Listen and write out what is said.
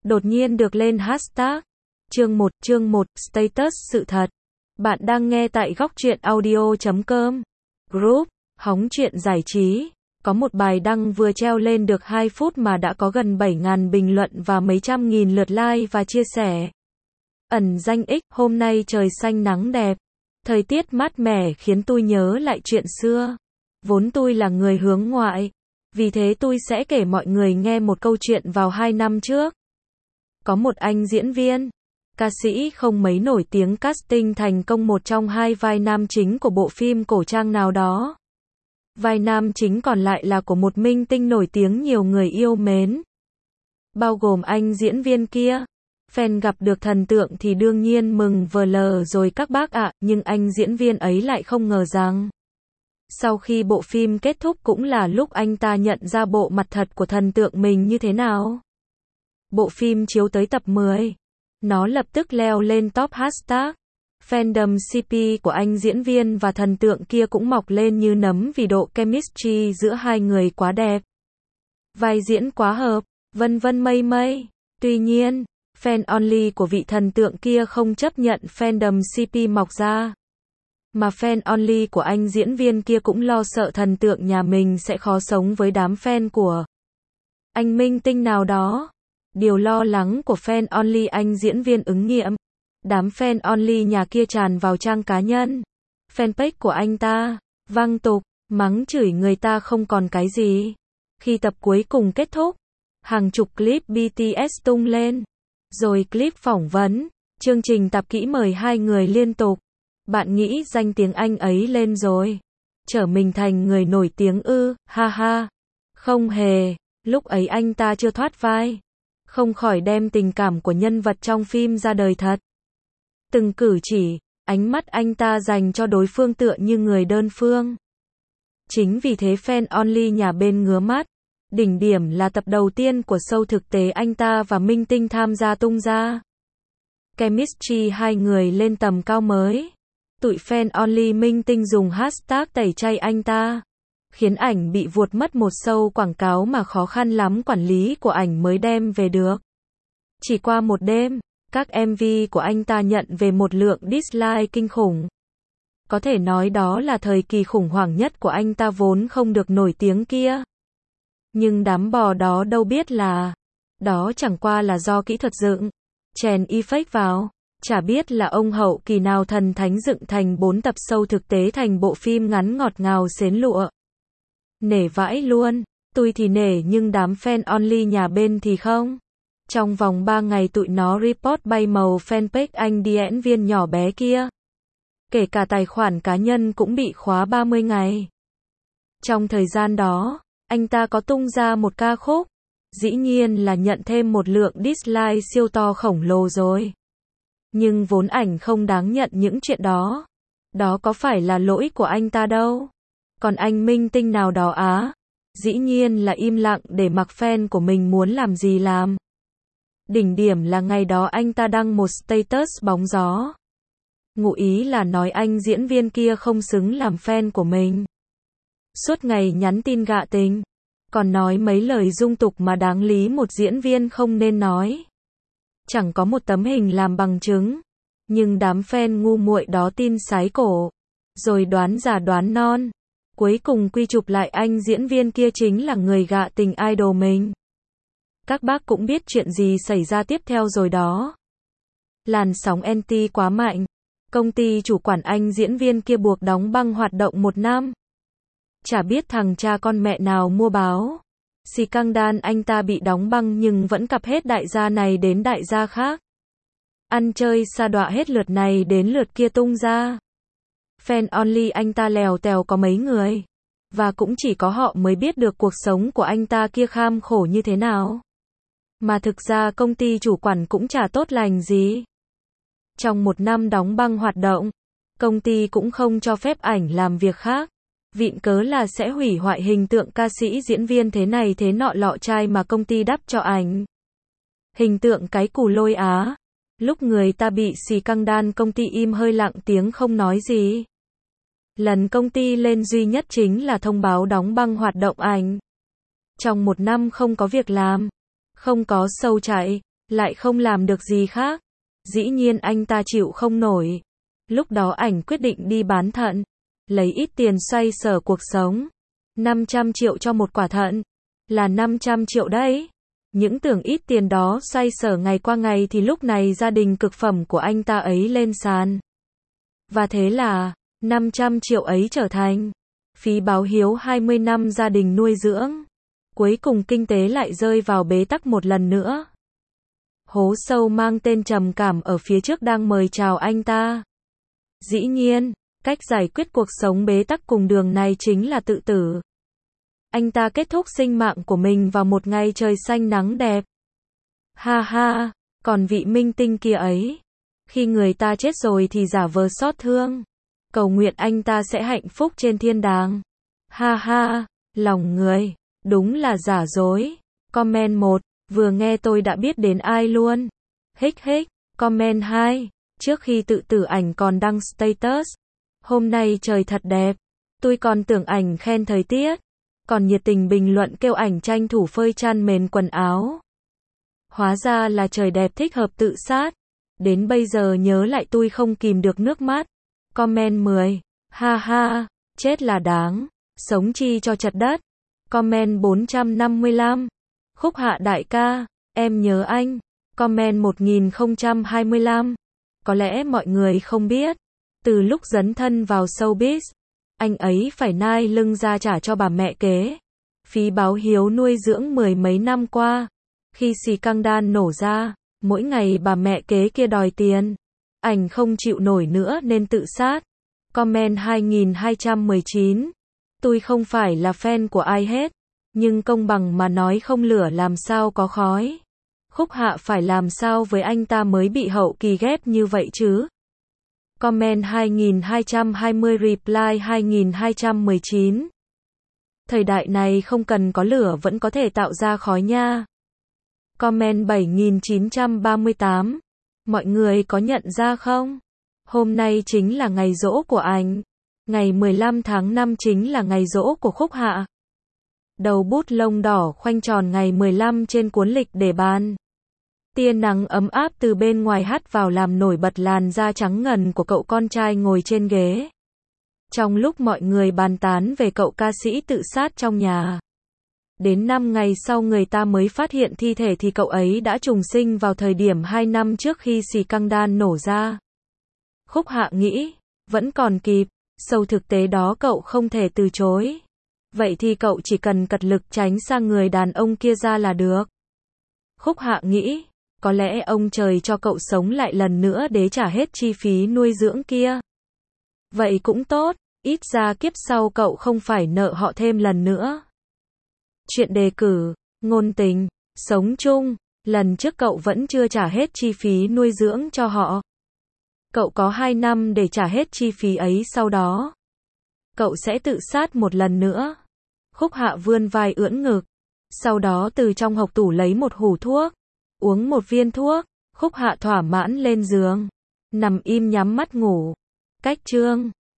đột nhiên được lên hashtag. Chương 1, status sự thật. Bạn đang nghe tại góc truyện audio.com. Group, hóng truyện giải trí. Có một bài đăng vừa treo lên được 2 phút mà đã có gần 7.000 bình luận và mấy trăm nghìn lượt like và chia sẻ. Ẩn danh X, hôm nay trời xanh nắng đẹp. Thời tiết mát mẻ khiến tôi nhớ lại chuyện xưa. Vốn tôi là người hướng ngoại. Vì thế tôi sẽ kể mọi người nghe một câu chuyện vào 2 năm trước. Có một anh diễn viên, ca sĩ không mấy nổi tiếng casting thành công một trong 2 vai nam chính của bộ phim cổ trang nào đó. Vai nam chính còn lại là của một minh tinh nổi tiếng nhiều người yêu mến. Bao gồm anh diễn viên kia. Fan gặp được thần tượng thì đương nhiên mừng vờ lờ rồi các bác ạ, nhưng anh diễn viên ấy lại không ngờ rằng sau khi bộ phim kết thúc cũng là lúc anh ta nhận ra bộ mặt thật của thần tượng mình như thế nào. Bộ phim chiếu tới tập 10. Nó lập tức leo lên top hashtag. Fandom CP của anh diễn viên và thần tượng kia cũng mọc lên như nấm vì độ chemistry giữa hai người quá đẹp. Vai diễn quá hợp, vân vân mây mây. Tuy nhiên, fan only của vị thần tượng kia không chấp nhận fandom CP mọc ra. Mà fan only của anh diễn viên kia cũng lo sợ thần tượng nhà mình sẽ khó sống với đám fan của anh minh tinh nào đó. Điều lo lắng của fan only anh diễn viên ứng nghiệm. Đám fan only nhà kia tràn vào trang cá nhân, fanpage của anh ta, văng tục, mắng chửi người ta không còn cái gì. Khi tập cuối cùng kết thúc, hàng chục clip BTS tung lên, rồi clip phỏng vấn, chương trình tập kỹ mời 2 người liên tục. Bạn nghĩ danh tiếng anh ấy lên rồi, trở mình thành người nổi tiếng ư, ha ha. Không hề, lúc ấy anh ta chưa thoát vai, không khỏi đem tình cảm của nhân vật trong phim ra đời thật. Từng cử chỉ, ánh mắt anh ta dành cho đối phương tựa như người đơn phương. Chính vì thế fan only nhà bên ngứa mắt. Đỉnh điểm là tập đầu tiên của show thực tế anh ta và minh tinh tham gia tung ra. Chemistry 2 người lên tầm cao mới. Tụi fan only minh tinh dùng hashtag tẩy chay anh ta, khiến ảnh bị vuột mất một show quảng cáo mà khó khăn lắm quản lý của ảnh mới đem về được. Chỉ qua một đêm, các MV của anh ta nhận về một lượng dislike kinh khủng. Có thể nói đó là thời kỳ khủng hoảng nhất của anh ta vốn không được nổi tiếng kia. Nhưng đám bò đó đâu biết là đó chẳng qua là do kỹ thuật dựng, chèn effect vào. Chả biết là ông hậu kỳ nào thần thánh dựng thành 4 tập show thực tế thành bộ phim ngắn ngọt ngào xến lụa. Nể vãi luôn, tôi thì nể nhưng đám fan only nhà bên thì không. Trong vòng 3 ngày tụi nó report bay màu fanpage anh diễn viên nhỏ bé kia. Kể cả tài khoản cá nhân cũng bị khóa 30 ngày. Trong thời gian đó, anh ta có tung ra một ca khúc. Dĩ nhiên là nhận thêm một lượng dislike siêu to khổng lồ rồi. Nhưng vốn ảnh không đáng nhận những chuyện đó. Đó có phải là lỗi của anh ta đâu. Còn anh minh tinh nào đó dĩ nhiên là im lặng để mặc fan của mình muốn làm gì làm. Đỉnh điểm là ngày đó anh ta đăng một status bóng gió. Ngụ ý là nói anh diễn viên kia không xứng làm fan của mình. Suốt ngày nhắn tin gạ tình. Còn nói mấy lời dung tục mà đáng lý một diễn viên không nên nói. Chẳng có một tấm hình làm bằng chứng. Nhưng đám fan ngu muội đó tin sái cổ. Rồi đoán già đoán non. Cuối cùng quy chụp lại anh diễn viên kia chính là người gạ tình idol mình. Các bác cũng biết chuyện gì xảy ra tiếp theo rồi đó. Làn sóng anti quá mạnh. Công ty chủ quản anh diễn viên kia buộc đóng băng hoạt động 1 năm. Chả biết thằng cha con mẹ nào mua báo. Scandal anh ta bị đóng băng nhưng vẫn cặp hết đại gia này đến đại gia khác. Ăn chơi sa đọa hết lượt này đến lượt kia tung ra. Fan only anh ta lèo tèo có mấy người. Và cũng chỉ có họ mới biết được cuộc sống của anh ta kia kham khổ như thế nào. Mà thực ra công ty chủ quản cũng chả tốt lành gì. Trong 1 năm đóng băng hoạt động, công ty cũng không cho phép ảnh làm việc khác. Vịn cớ là sẽ hủy hoại hình tượng ca sĩ diễn viên thế này thế nọ lọ chai mà công ty đắp cho ảnh. Hình tượng cái cù lôi Lúc người ta bị scandal công ty im hơi lặng tiếng không nói gì. Lần công ty lên duy nhất chính là thông báo đóng băng hoạt động ảnh. Trong 1 năm không có việc làm, không có show chạy, lại không làm được gì khác. Dĩ nhiên anh ta chịu không nổi. Lúc đó ảnh quyết định đi bán thận, lấy ít tiền xoay sở cuộc sống. 500 triệu cho một quả thận, là 500 triệu đấy. Những tưởng ít tiền đó xoay sở ngày qua ngày thì lúc này gia đình cực phẩm của anh ta ấy lên sàn. Và thế là, 500 triệu ấy trở thành phí báo hiếu 20 năm gia đình nuôi dưỡng. Cuối cùng kinh tế lại rơi vào bế tắc một lần nữa. Hố sâu mang tên trầm cảm ở phía trước đang mời chào anh ta. Dĩ nhiên, cách giải quyết cuộc sống bế tắc cùng đường này chính là tự tử. Anh ta kết thúc sinh mạng của mình vào một ngày trời xanh nắng đẹp. Ha ha, còn vị minh tinh kia ấy, khi người ta chết rồi thì giả vờ xót thương, cầu nguyện anh ta sẽ hạnh phúc trên thiên đàng. Ha ha, lòng người, đúng là giả dối. Comment 1, vừa nghe tôi đã biết đến ai luôn. Hích hích. Comment 2, trước khi tự tử ảnh còn đăng status. Hôm nay trời thật đẹp. Tôi còn tưởng ảnh khen thời tiết, còn nhiệt tình bình luận kêu ảnh tranh thủ phơi chăn mền quần áo. Hóa ra là trời đẹp thích hợp tự sát. Đến bây giờ nhớ lại tôi không kìm được nước mắt. Comment 10, ha ha, chết là đáng, sống chi cho chật đất. Comment 455, Khúc Hạ đại ca, em nhớ anh. Comment 1025, có lẽ mọi người không biết, từ lúc dấn thân vào showbiz, anh ấy phải nai lưng ra trả cho bà mẹ kế phí báo hiếu nuôi dưỡng mười mấy năm qua. Khi scandal nổ ra, mỗi ngày bà mẹ kế kia đòi tiền, ảnh không chịu nổi nữa nên tự sát. Comment 2219, tôi không phải là fan của ai hết, nhưng công bằng mà nói không lửa làm sao có khói. Khúc Hạ phải làm sao với anh ta mới bị hậu kỳ ghép như vậy chứ? Comment 2220 reply 2219. Thời đại này không cần có lửa vẫn có thể tạo ra khói nha. Comment 7938. Mọi người có nhận ra không? Hôm nay chính là ngày giỗ của ảnh. Ngày 15 tháng 5 chính là ngày giỗ của Khúc Hạ. Đầu bút lông đỏ khoanh tròn ngày 15 trên cuốn lịch để bàn. Tia nắng ấm áp từ bên ngoài hắt vào làm nổi bật làn da trắng ngần của cậu con trai ngồi trên ghế. Trong lúc mọi người bàn tán về cậu ca sĩ tự sát trong nhà, đến 5 ngày sau người ta mới phát hiện thi thể thì cậu ấy đã trùng sinh vào thời điểm 2 năm trước khi scandal nổ ra. Khúc Hạ nghĩ, vẫn còn kịp, sâu thực tế đó cậu không thể từ chối. Vậy thì cậu chỉ cần cật lực tránh xa người đàn ông kia ra là được. Khúc Hạ nghĩ, có lẽ ông trời cho cậu sống lại lần nữa để trả hết chi phí nuôi dưỡng kia. Vậy cũng tốt, ít ra kiếp sau cậu không phải nợ họ thêm lần nữa. Chuyện đề cử, ngôn tình, sống chung, lần trước cậu vẫn chưa trả hết chi phí nuôi dưỡng cho họ. Cậu có 2 năm để trả hết chi phí ấy sau đó. Cậu sẽ tự sát một lần nữa. Khúc Hạ vươn vai ưỡn ngực. Sau đó từ trong hộc tủ lấy một hũ thuốc. Uống một viên thuốc. Khúc Hạ thỏa mãn lên giường. Nằm im nhắm mắt ngủ. Cách chương